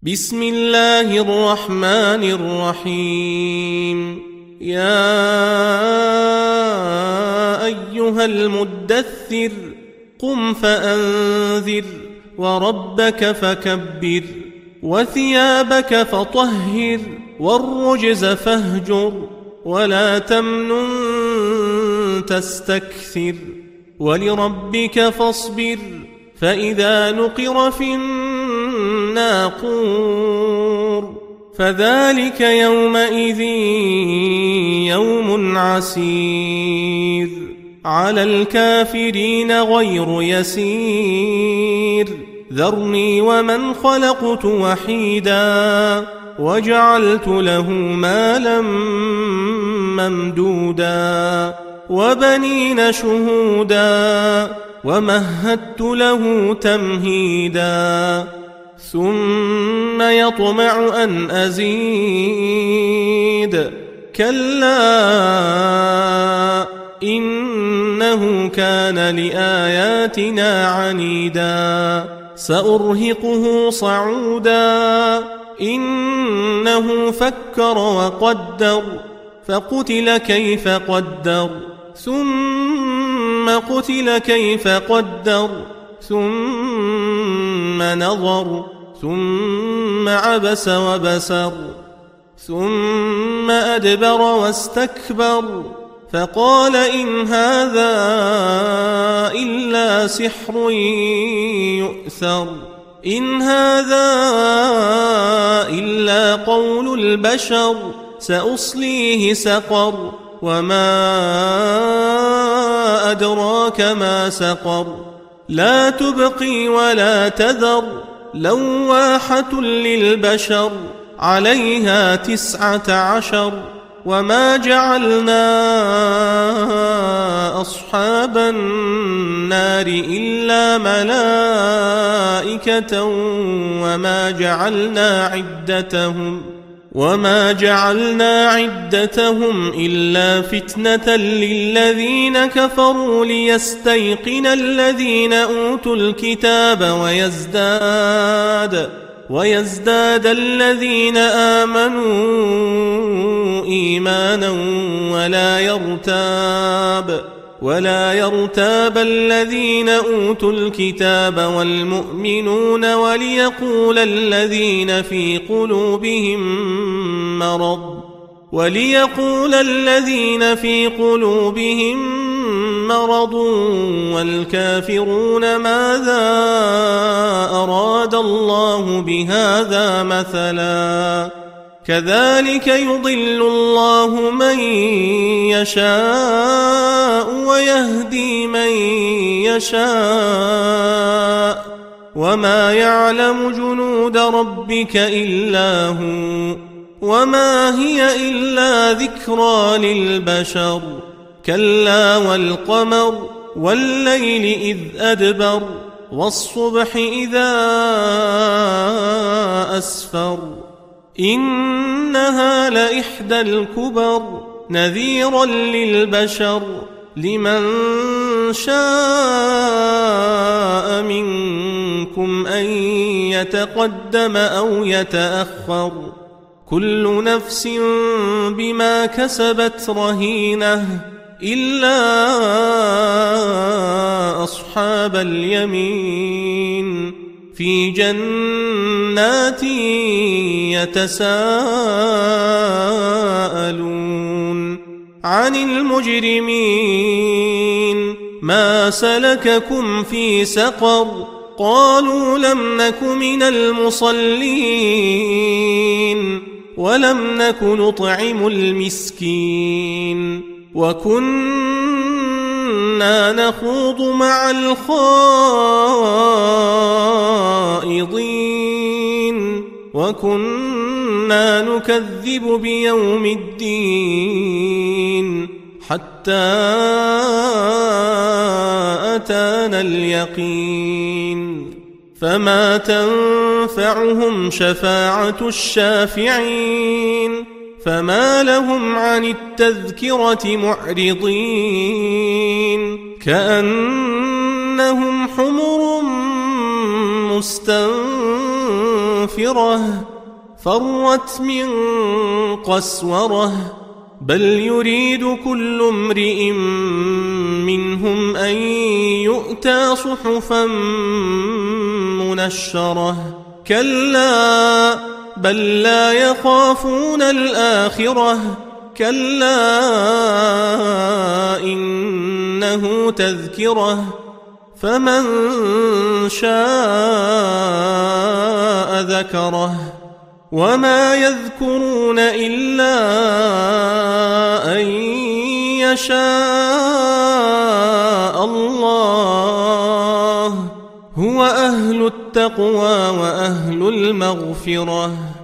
بسم الله الرحمن الرحيم. يا أيها المدثر قم فأنذر وربك فكبر وثيابك فطهر والرجز فاهجر ولا تمنن تستكثر ولربك فاصبر فإذا نقر في الناقور فذلك يومئذ يوم عسير على الكافرين غير يسير. ذرني ومن خلقت وحيدا وجعلت له مالا ممدودا وبنين شهودا ومهدت له تمهيدا ثم يطمع أن أزيد كلا إنه كان لآياتنا عنيدا سأرهقه صعودا إنه فكر وقدر فقتل كيف قدر ثم قتل كيف قدر ثم نظر ثم عبس وبسر ثم أدبر واستكبر فقال إن هذا إلا سحر يؤثر إن هذا إلا قول البشر سأصليه سقر وما أدراك ما سقر لا تبقي ولا تذر لواحة للبشر عليها 19 وما جعلنا أصحاب النار إلا ملائكة وما جعلنا عدتهم إلا فتنة للذين كفروا ليستيقن الذين أوتوا الكتاب ويزداد الذين آمنوا إيمانا ولا يرتاب الذين أوتوا الكتاب والمؤمنون وليقول الذين في قلوبهم مرض والكافرون ماذا أراد الله بهذا مثلا كذلك يضل الله من يشاء ويهدي من يشاء وما يعلم جنود ربك إلا هو وما هي إلا ذكرى للبشر كلا والقمر والليل إذ أدبر والصبح إذا أسفر إنها لإحدى الكبر نذيرا للبشر لمن شاء منكم أن يتقدم أو يتأخر كل نفس بما كسبت رهينة إلا أصحاب اليمين في جنات يتساءلون عن المجرمين ما سلككم في سقر قالوا لم نك من المصلين ولم نك نطعم المسكين وكنا نخوض مع الخائضين وكنا نكذب بيوم الدين حتى أتانا اليقين فما تنفعهم شفاعة الشافعين فما لهم عن التذكرة معرضين كأنهم حمر مستنفرة منفرة فرت من قسورة بل يريد كل امرئ منهم أن يؤتى صحفا منشرة كلا بل لا يخافون الآخرة كلا إنه تذكرة فمن شاء ذكره وما يذكرون إلا أن يشاء الله هو أهل التقوى وأهل المغفرة